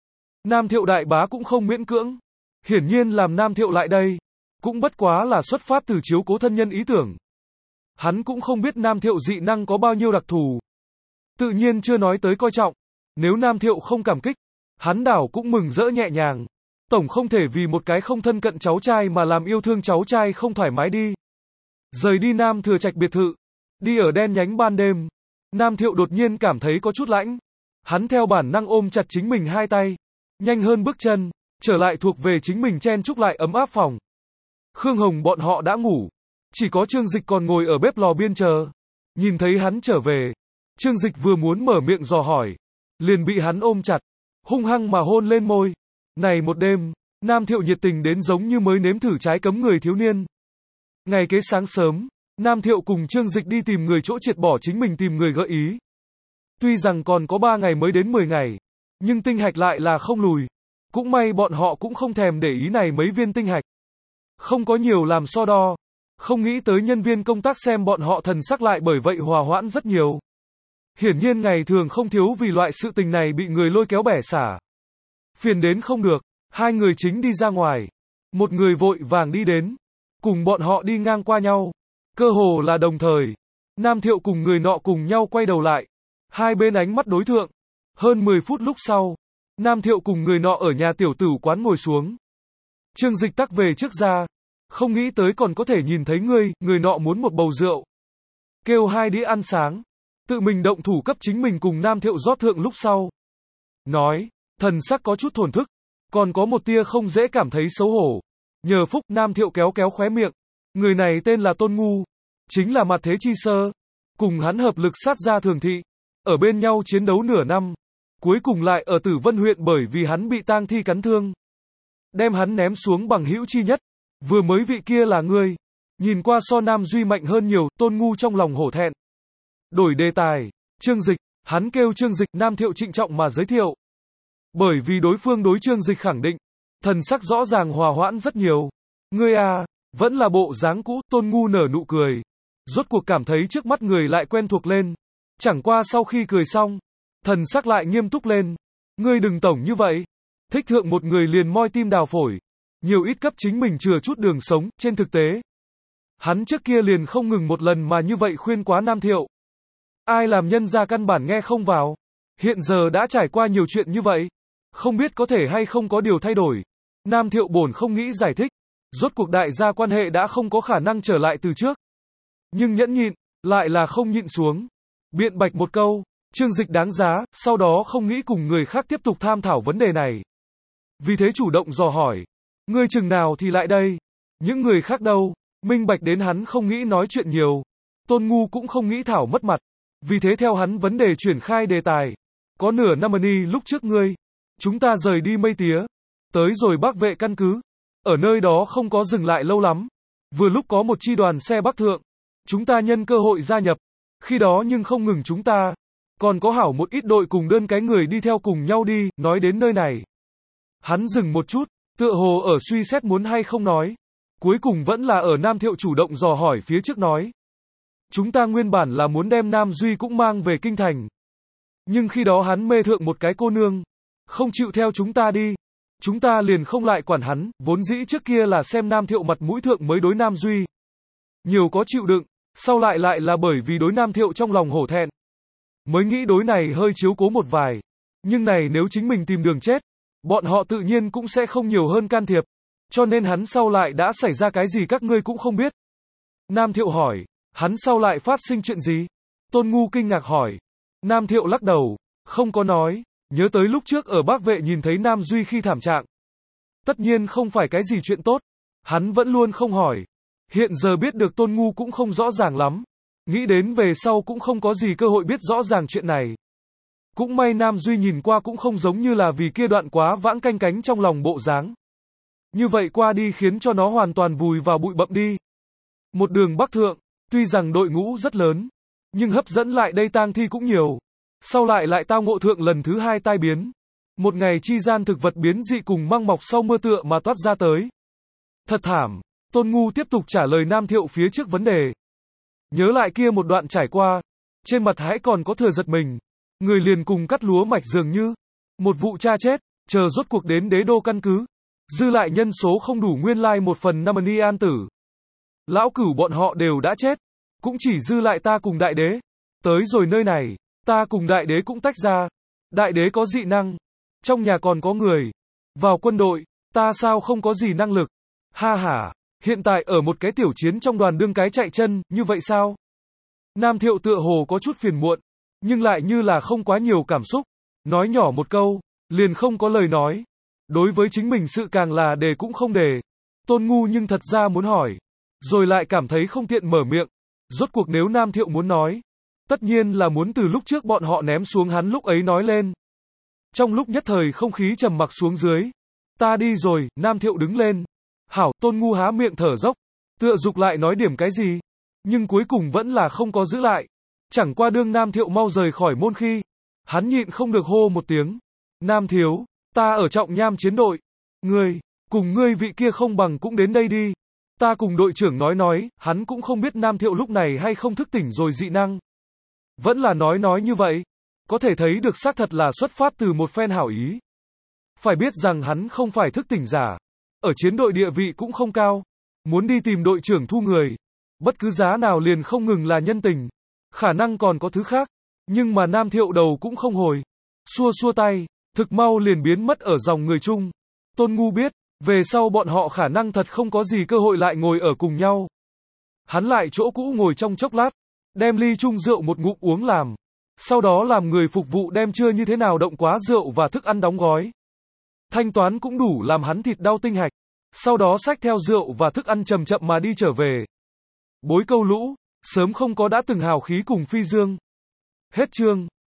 Nam Thiệu đại bá cũng không miễn cưỡng. Hiển nhiên làm Nam Thiệu lại đây, cũng bất quá là xuất phát từ chiếu cố thân nhân ý tưởng. Hắn cũng không biết Nam Thiệu dị năng có bao nhiêu đặc thù. Tự nhiên chưa nói tới coi trọng. Nếu Nam Thiệu không cảm kích, hắn đảo cũng mừng rỡ nhẹ nhàng. Tổng không thể vì một cái không thân cận cháu trai mà làm yêu thương cháu trai không thoải mái đi. Rời đi Nam Thừa Trạch biệt thự, đi ở đen nhánh ban đêm, Nam Thiệu đột nhiên cảm thấy có chút lãnh. Hắn theo bản năng ôm chặt chính mình hai tay, nhanh hơn bước chân, trở lại thuộc về chính mình chen chúc lại ấm áp phòng. Khương Hồng bọn họ đã ngủ, chỉ có Trương Dịch còn ngồi ở bếp lò biên chờ. Nhìn thấy hắn trở về, Trương Dịch vừa muốn mở miệng dò hỏi, liền bị hắn ôm chặt, hung hăng mà hôn lên môi. Này một đêm, Nam Thiệu nhiệt tình đến giống như mới nếm thử trái cấm người thiếu niên. Ngày kế sáng sớm, Nam Thiệu cùng Trương Dịch đi tìm người chỗ triệt bỏ chính mình tìm người gợi ý. Tuy rằng còn có 3 ngày mới đến 10 ngày, nhưng tinh hạch lại là không lùi. Cũng may bọn họ cũng không thèm để ý này mấy viên tinh hạch. Không có nhiều làm so đo. Không nghĩ tới nhân viên công tác xem bọn họ thần sắc lại bởi vậy hòa hoãn rất nhiều. Hiển nhiên ngày thường không thiếu vì loại sự tình này bị người lôi kéo bẻ xả. Phiền đến không được, hai người chính đi ra ngoài. Một người vội vàng đi đến, cùng bọn họ đi ngang qua nhau. Cơ hồ là đồng thời, Nam Thiệu cùng người nọ cùng nhau quay đầu lại. Hai bên ánh mắt đối thượng. Hơn 10 phút lúc sau, Nam Thiệu cùng người nọ ở nhà tiểu tử quán ngồi xuống. Trương Dịch tắc về trước ra. Không nghĩ tới còn có thể nhìn thấy ngươi, người nọ muốn một bầu rượu. Kêu 2 đĩa ăn sáng. Tự mình động thủ cấp chính mình cùng Nam Thiệu rót thượng lúc sau. Nói, thần sắc có chút thổn thức. Còn có một tia không dễ cảm thấy xấu hổ. Nhờ phúc, Nam Thiệu kéo kéo khóe miệng. Người này tên là Tôn Ngu. Chính là mặt thế chi sơ. Cùng hắn hợp lực sát ra Thường Thị. Ở bên nhau chiến đấu nửa năm. Cuối cùng lại ở Tử Vân huyện bởi vì hắn bị tang thi cắn thương. Đem hắn ném xuống bằng hữu chi nhất. Vừa mới vị kia là ngươi. Nhìn qua so Nam Duy mạnh hơn nhiều, Tôn Ngu trong lòng hổ thẹn. Đổi đề tài. Trương Dịch. Hắn kêu Trương Dịch, Nam Thiệu trịnh trọng mà giới thiệu. Bởi vì đối phương đối Trương Dịch khẳng định. Thần sắc rõ ràng hòa hoãn rất nhiều. Ngươi à, vẫn là bộ dáng cũ, Tôn Ngu nở nụ cười. Rốt cuộc cảm thấy trước mắt người lại quen thuộc lên. Chẳng qua sau khi cười xong, thần sắc lại nghiêm túc lên. Ngươi đừng tổng như vậy. Thích thượng một người liền moi tim đào phổi. Nhiều ít cấp chính mình chừa chút đường sống, trên thực tế. Hắn trước kia liền không ngừng một lần mà như vậy khuyên quá Nam Thiệu. Ai làm nhân ra căn bản nghe không vào. Hiện giờ đã trải qua nhiều chuyện như vậy. Không biết có thể hay không có điều thay đổi. Nam Thiệu bổn không nghĩ giải thích. Rốt cuộc đại gia quan hệ đã không có khả năng trở lại từ trước. Nhưng nhẫn nhịn, lại là không nhịn xuống. Biện bạch một câu, Trương Dịch đáng giá, sau đó không nghĩ cùng người khác tiếp tục tham thảo vấn đề này. Vì thế chủ động dò hỏi. Ngươi chừng nào thì lại đây? Những người khác đâu? Minh bạch đến hắn không nghĩ nói chuyện nhiều. Tôn Ngu cũng không nghĩ thảo mất mặt. Vì thế theo hắn vấn đề chuyển khai đề tài. Có nửa năm lúc trước ngươi. Chúng ta rời đi Mây Tía. Tới rồi Bắc Vệ căn cứ. Ở nơi đó không có dừng lại lâu lắm. Vừa lúc có một chi đoàn xe Bắc Thượng. Chúng ta nhân cơ hội gia nhập. Khi đó nhưng không ngừng chúng ta. Còn có hảo một ít đội cùng đơn cái người đi theo cùng nhau đi. Nói đến nơi này. Hắn dừng một chút. Tựa hồ ở suy xét muốn hay không nói. Cuối cùng vẫn là ở Nam Thiệu chủ động dò hỏi phía trước nói. Chúng ta nguyên bản là muốn đem Nam Duy cũng mang về kinh thành. Nhưng khi đó hắn mê thượng một cái cô nương. Không chịu theo chúng ta đi. Chúng ta liền không lại quản hắn, vốn dĩ trước kia là xem Nam Thiệu mặt mũi thượng mới đối Nam Duy. Nhiều có chịu đựng, sau lại lại là bởi vì đối Nam Thiệu trong lòng hổ thẹn. Mới nghĩ đối này hơi chiếu cố một vài. Nhưng này nếu chính mình tìm đường chết, bọn họ tự nhiên cũng sẽ không nhiều hơn can thiệp. Cho nên hắn sau lại đã xảy ra cái gì các ngươi cũng không biết. Nam Thiệu hỏi, hắn sau lại phát sinh chuyện gì? Tôn Ngu kinh ngạc hỏi. Nam Thiệu lắc đầu, không có nói, nhớ tới lúc trước ở Bắc Vệ nhìn thấy Nam Duy khi thảm trạng. Tất nhiên không phải cái gì chuyện tốt, hắn vẫn luôn không hỏi. Hiện giờ biết được Tôn Ngu cũng không rõ ràng lắm, nghĩ đến về sau cũng không có gì cơ hội biết rõ ràng chuyện này. Cũng may Nam Duy nhìn qua cũng không giống như là vì kia đoạn quá vãng canh cánh trong lòng bộ dáng. Như vậy qua đi khiến cho nó hoàn toàn vùi vào bụi bặm đi. Một đường bắc thượng, tuy rằng đội ngũ rất lớn, nhưng hấp dẫn lại đây tang thi cũng nhiều. Sau lại tao ngộ thượng lần thứ hai tai biến. Một ngày chi gian thực vật biến dị cùng măng mọc sau mưa tựa mà toát ra tới. Thật thảm, Tôn Ngu tiếp tục trả lời Nam Thiệu phía trước vấn đề. Nhớ lại kia một đoạn trải qua, trên mặt hãy còn có thừa giật mình. Người liền cùng cắt lúa mạch dường như. Một vụ cha chết, chờ rốt cuộc đến đế đô căn cứ. Dư lại nhân số không đủ nguyên lai 1/5 ni an tử. Lão cửu bọn họ đều đã chết. Cũng chỉ dư lại ta cùng đại đế. Tới rồi nơi này, ta cùng đại đế cũng tách ra. Đại đế có dị năng. Trong nhà còn có người. Vào quân đội, ta sao không có gì năng lực. Ha ha, hiện tại ở một cái tiểu chiến trong đoàn đương cái chạy chân, như vậy sao? Nam Thiệu tựa hồ có chút phiền muộn, nhưng lại như là không quá nhiều cảm xúc. Nói nhỏ một câu, liền không có lời nói. Đối với chính mình sự càng là đề cũng không đề. Tôn Ngu nhưng thật ra muốn hỏi. Rồi lại cảm thấy không tiện mở miệng. Rốt cuộc nếu Nam Thiệu muốn nói, tất nhiên là muốn từ lúc trước bọn họ ném xuống hắn lúc ấy nói lên. Trong lúc nhất thời không khí trầm mặc xuống dưới. Ta đi rồi, Nam Thiệu đứng lên. Hảo, Tôn Ngu há miệng thở dốc. Tựa dục lại nói điểm cái gì. Nhưng cuối cùng vẫn là không có giữ lại. Chẳng qua đương Nam Thiệu mau rời khỏi môn khi. Hắn nhịn không được hô một tiếng. Nam thiếu, ta ở Trọng Nham chiến đội. Ngươi, cùng ngươi vị kia không bằng cũng đến đây đi. Ta cùng đội trưởng nói, hắn cũng không biết Nam Thiệu lúc này hay không thức tỉnh rồi dị năng. Vẫn là nói như vậy. Có thể thấy được xác thật là xuất phát từ một phen hảo ý. Phải biết rằng hắn không phải thức tỉnh giả. Ở chiến đội địa vị cũng không cao. Muốn đi tìm đội trưởng thu người. Bất cứ giá nào liền không ngừng là nhân tình. Khả năng còn có thứ khác. Nhưng mà Nam Thiệu đầu cũng không hồi. Xua tay, thực mau liền biến mất ở dòng người chung. Tôn Ngu biết, về sau bọn họ khả năng thật không có gì cơ hội lại ngồi ở cùng nhau. Hắn lại chỗ cũ ngồi trong chốc lát, đem ly chung rượu một ngụm uống làm. Sau đó làm người phục vụ đem chưa như thế nào động quá rượu và thức ăn đóng gói. Thanh toán cũng đủ làm hắn thịt đau tinh hạch. Sau đó xách theo rượu và thức ăn chậm chậm mà đi trở về. Bối câu lũ, sớm không có đã từng hào khí cùng phi dương. Hết chương.